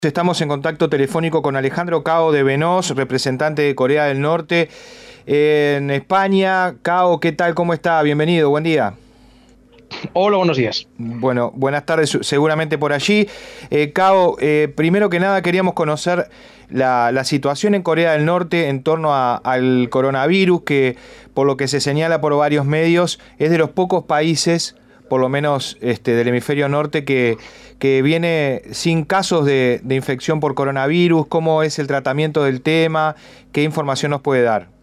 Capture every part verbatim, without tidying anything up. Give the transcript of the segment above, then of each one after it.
Estamos en contacto telefónico con Alejandro Cao de Venoz, representante de Corea del Norte en España. Cao, ¿qué tal? ¿Cómo está? Bienvenido, buen día. Hola, buenos días. Bueno, buenas tardes seguramente por allí. Eh, Cao, eh, primero que nada queríamos conocer la, la situación en Corea del Norte en torno a, al coronavirus, que por lo que se señala por varios medios es de los pocos países, por lo menos este, del hemisferio norte, que, que viene sin casos de, de infección por coronavirus. ¿Cómo es el tratamiento del tema? ¿Qué información nos puede dar?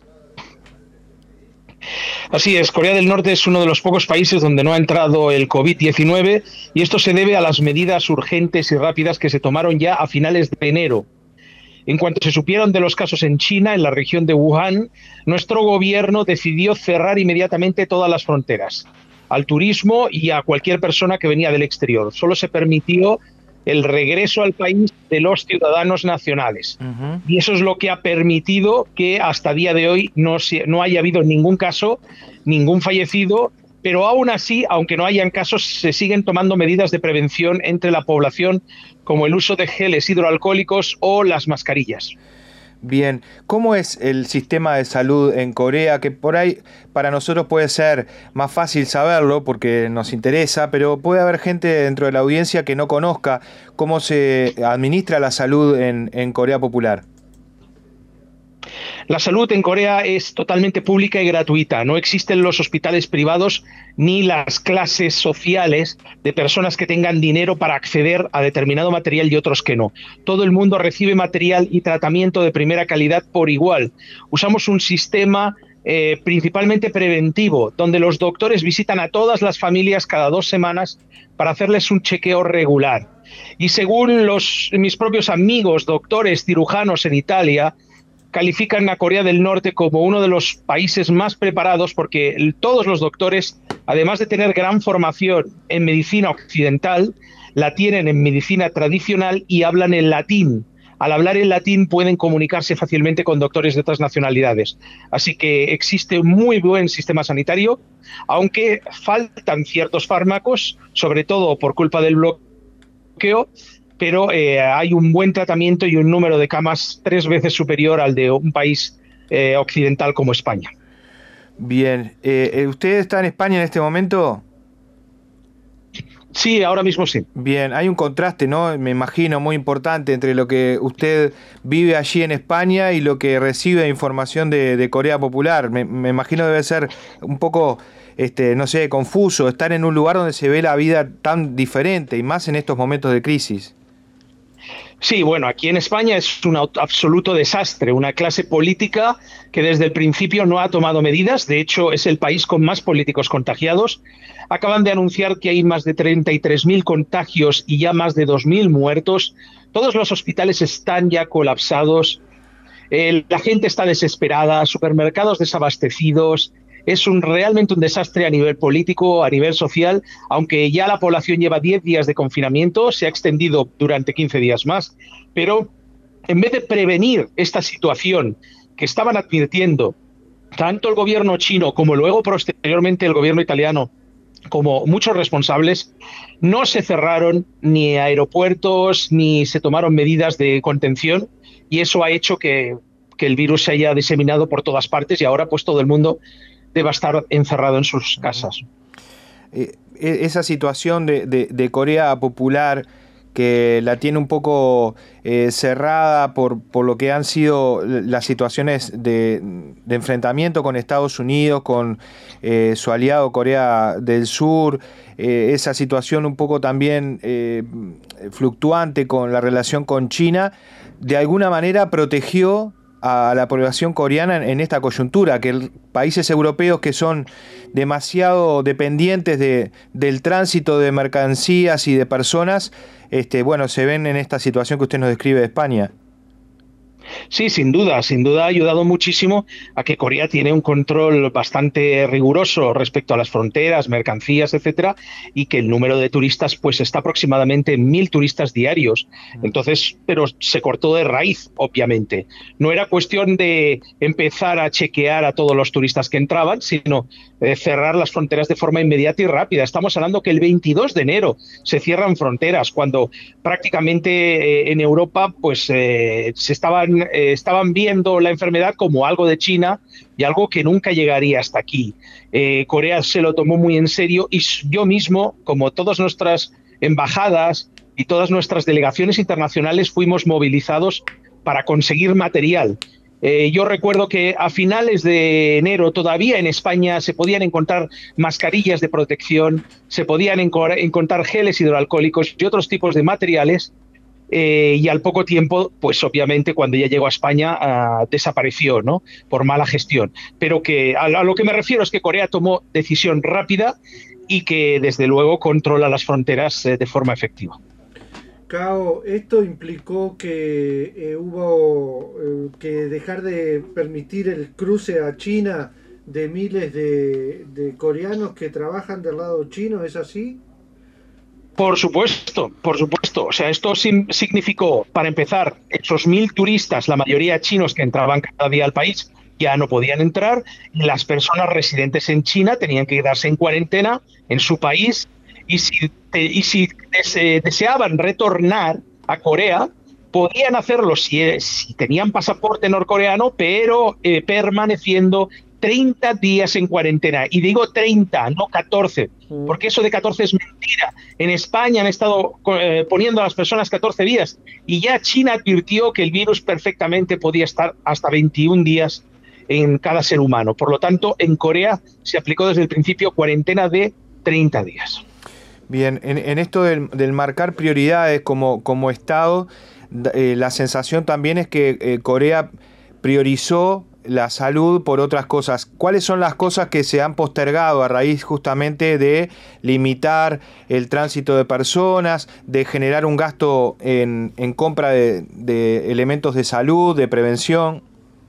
Así es, Corea del Norte es uno de los pocos países donde no ha entrado el COVID diecinueve y esto se debe a las medidas urgentes y rápidas que se tomaron ya a finales de enero. En cuanto se supieron de los casos en China, en la región de Wuhan, nuestro gobierno decidió cerrar inmediatamente todas las fronteras al turismo y a cualquier persona que venía del exterior. Solo se permitió el regreso al país de los ciudadanos nacionales. Uh-huh. Y eso es lo que ha permitido que hasta día de hoy no, se, no haya habido ningún caso, ningún fallecido, pero aún así, aunque no hayan casos, se siguen tomando medidas de prevención entre la población, como el uso de geles hidroalcohólicos o las mascarillas. Bien, ¿cómo es el sistema de salud en Corea? Que por ahí para nosotros puede ser más fácil saberlo porque nos interesa, pero puede haber gente dentro de la audiencia que no conozca cómo se administra la salud en, en Corea Popular. La salud en Corea es totalmente pública y gratuita. No existen los hospitales privados ni las clases sociales de personas que tengan dinero para acceder a determinado material y otros que no. Todo el mundo recibe material y tratamiento de primera calidad por igual. Usamos un sistema eh, principalmente preventivo, donde los doctores visitan a todas las familias cada dos semanas para hacerles un chequeo regular. Y según los, mis propios amigos doctores cirujanos en Italia, califican a Corea del Norte como uno de los países más preparados porque todos los doctores, además de tener gran formación en medicina occidental, la tienen en medicina tradicional y hablan en latín. Al hablar en latín pueden comunicarse fácilmente con doctores de otras nacionalidades. Así que existe un muy buen sistema sanitario, aunque faltan ciertos fármacos, sobre todo por culpa del bloqueo, pero eh, hay un buen tratamiento y un número de camas tres veces superior al de un país eh, occidental como España. Bien, eh, ¿usted está en España en este momento? Sí, ahora mismo sí. Bien, hay un contraste, ¿no? Me imagino, muy importante entre lo que usted vive allí en España y lo que recibe de información de, de Corea Popular. Me, me imagino debe ser un poco, este, no sé, confuso estar en un lugar donde se ve la vida tan diferente y más en estos momentos de crisis. Sí, bueno, aquí en España es un absoluto desastre, una clase política que desde el principio no ha tomado medidas, de hecho es el país con más políticos contagiados. Acaban de anunciar que hay más de treinta y tres mil contagios y ya más de dos mil muertos. Todos los hospitales están ya colapsados, eh, la gente está desesperada, supermercados desabastecidos. Es un, realmente un desastre a nivel político, a nivel social, aunque ya la población lleva diez días de confinamiento, se ha extendido durante quince días más, pero en vez de prevenir esta situación que estaban advirtiendo tanto el gobierno chino como luego posteriormente el gobierno italiano, como muchos responsables, no se cerraron ni aeropuertos ni se tomaron medidas de contención y eso ha hecho que, que el virus se haya diseminado por todas partes y ahora pues todo el mundo deba estar encerrado en sus casas. Eh, esa situación de, de, de Corea Popular que la tiene un poco eh, cerrada por, por lo que han sido las situaciones de, de enfrentamiento con Estados Unidos, con eh, su aliado Corea del Sur, eh, esa situación un poco también eh, fluctuante con la relación con China, de alguna manera protegió a la población coreana en esta coyuntura, que el, países europeos que son demasiado dependientes de, del tránsito de mercancías y de personas, este, bueno, se ven en esta situación que usted nos describe de España. Sí, sin duda, sin duda ha ayudado muchísimo a que Corea tiene un control bastante riguroso respecto a las fronteras, mercancías, etcétera, y que el número de turistas pues está aproximadamente en mil turistas diarios. Entonces, pero se cortó de raíz, obviamente. No era cuestión de empezar a chequear a todos los turistas que entraban, sino eh, cerrar las fronteras de forma inmediata y rápida. Estamos hablando que el veintidós de enero se cierran fronteras, cuando prácticamente eh, en Europa pues eh, se estaban Eh, estaban viendo la enfermedad como algo de China y algo que nunca llegaría hasta aquí. Eh, Corea se lo tomó muy en serio y yo mismo, como todas nuestras embajadas y todas nuestras delegaciones internacionales, fuimos movilizados para conseguir material. Eh, yo recuerdo que a finales de enero todavía en España se podían encontrar mascarillas de protección, se podían encontrar geles hidroalcohólicos y otros tipos de materiales. Eh, y al poco tiempo, pues obviamente cuando ya llegó a España uh, desapareció, ¿no? Por mala gestión. Pero que a, a lo que me refiero es que Corea tomó decisión rápida y que desde luego controla las fronteras eh, de forma efectiva. Cao, esto implicó que eh, hubo eh, que dejar de permitir el cruce a China de miles de, de coreanos que trabajan del lado chino, ¿es así? Por supuesto, por supuesto. O sea, esto significó, para empezar, esos mil turistas, la mayoría chinos que entraban cada día al país, ya no podían entrar. Las personas residentes en China tenían que quedarse en cuarentena en su país. Y si, y si dese, deseaban retornar a Corea, podían hacerlo si, si tenían pasaporte norcoreano, pero eh, permaneciendo treinta días en cuarentena. Y digo treinta, no catorce, porque eso de catorce es mentira. En España han estado eh, poniendo a las personas catorce días y ya China advirtió que el virus perfectamente podía estar hasta veintiún días en cada ser humano. Por lo tanto, en Corea se aplicó desde el principio cuarentena de treinta días. Bien, en, en esto del, del marcar prioridades como, como Estado, eh, la sensación también es que eh, Corea priorizó la salud por otras cosas. ¿Cuáles son las cosas que se han postergado a raíz justamente de limitar el tránsito de personas, de generar un gasto en, en compra de, de elementos de salud, de prevención?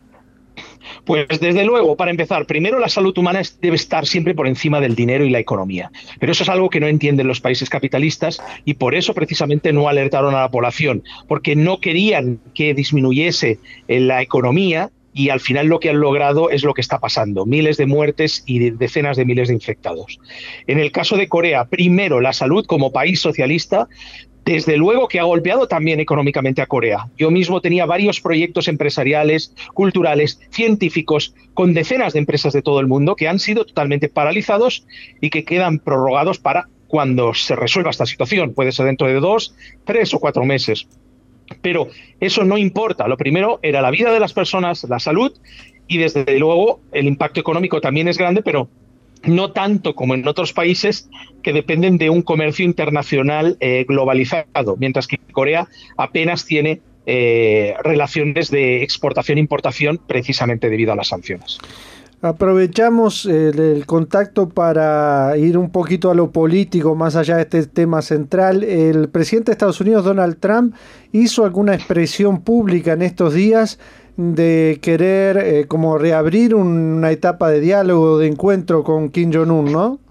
Pues desde luego, para empezar, primero la salud humana debe estar siempre por encima del dinero y la economía. Pero eso es algo que no entienden los países capitalistas y por eso precisamente no alertaron a la población, porque no querían que disminuyese la economía. Y al final lo que han logrado es lo que está pasando, miles de muertes y decenas de miles de infectados. En el caso de Corea, primero la salud como país socialista, desde luego que ha golpeado también económicamente a Corea. Yo mismo tenía varios proyectos empresariales, culturales, científicos, con decenas de empresas de todo el mundo que han sido totalmente paralizados y que quedan prorrogados para cuando se resuelva esta situación. Puede ser dentro de dos, tres o cuatro meses. Pero eso no importa. Lo primero era la vida de las personas, la salud, y desde luego el impacto económico también es grande, pero no tanto como en otros países que dependen de un comercio internacional eh, globalizado, mientras que Corea apenas tiene eh, relaciones de exportación-importación precisamente debido a las sanciones. Aprovechamos el, el contacto para ir un poquito a lo político, más allá de este tema central. El presidente de Estados Unidos, Donald Trump, hizo alguna expresión pública en estos días de querer eh, como reabrir una etapa de diálogo, de encuentro con Kim Jong-un, ¿no?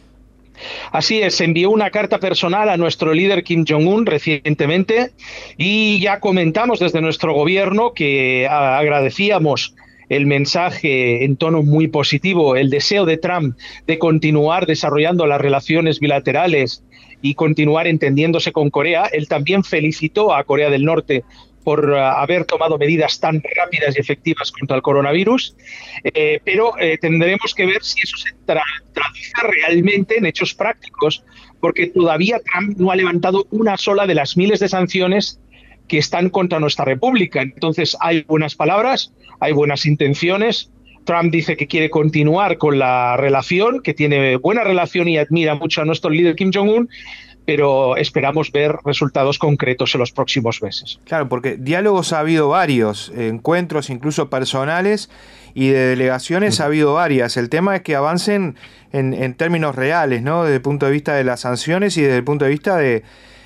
Así es, envió una carta personal a nuestro líder Kim Jong-un recientemente y ya comentamos desde nuestro gobierno que agradecíamos el mensaje en tono muy positivo, el deseo de Trump de continuar desarrollando las relaciones bilaterales y continuar entendiéndose con Corea. Él también felicitó a Corea del Norte por uh, haber tomado medidas tan rápidas y efectivas contra el coronavirus, eh, pero eh, tendremos que ver si eso se tra traduce realmente en hechos prácticos, porque todavía Trump no ha levantado una sola de las miles de sanciones que están contra nuestra república. Entonces hay buenas palabras, hay buenas intenciones. Trump dice que quiere continuar con la relación, que tiene buena relación y admira mucho a nuestro líder Kim Jong-un, pero esperamos ver resultados concretos en los próximos meses. Claro, porque diálogos ha habido varios, encuentros incluso personales y de delegaciones uh-huh. ha habido varias. El tema es que avancen en, en términos reales, ¿no? Desde el punto de vista de las sanciones y desde el punto de vista de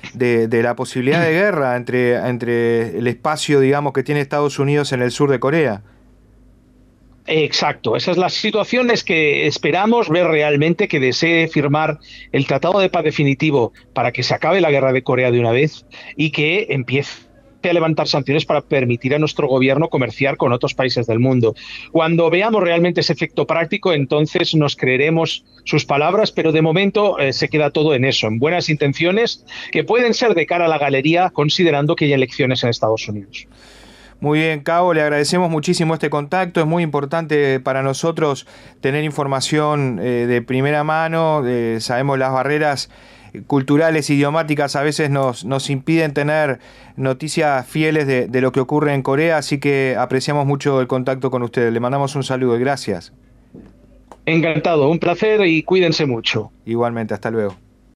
de, de la posibilidad de guerra entre, entre el espacio, digamos, que tiene Estados Unidos en el sur de Corea. Exacto, esa es la situación, es que esperamos ver realmente que desee firmar el Tratado de Paz definitivo para que se acabe la guerra de Corea de una vez y que empiece a levantar sanciones para permitir a nuestro gobierno comerciar con otros países del mundo. Cuando veamos realmente ese efecto práctico, entonces nos creeremos sus palabras, pero de momento eh, se queda todo en eso, en buenas intenciones que pueden ser de cara a la galería, considerando que hay elecciones en Estados Unidos. Muy bien, Cabo, le agradecemos muchísimo este contacto. Es muy importante para nosotros tener información eh, de primera mano. Eh, sabemos las barreras culturales, idiomáticas a veces nos, nos impiden tener noticias fieles de, de lo que ocurre en Corea, así que apreciamos mucho el contacto con ustedes. Le mandamos un saludo y gracias. Encantado, un placer y cuídense mucho. Igualmente, hasta luego.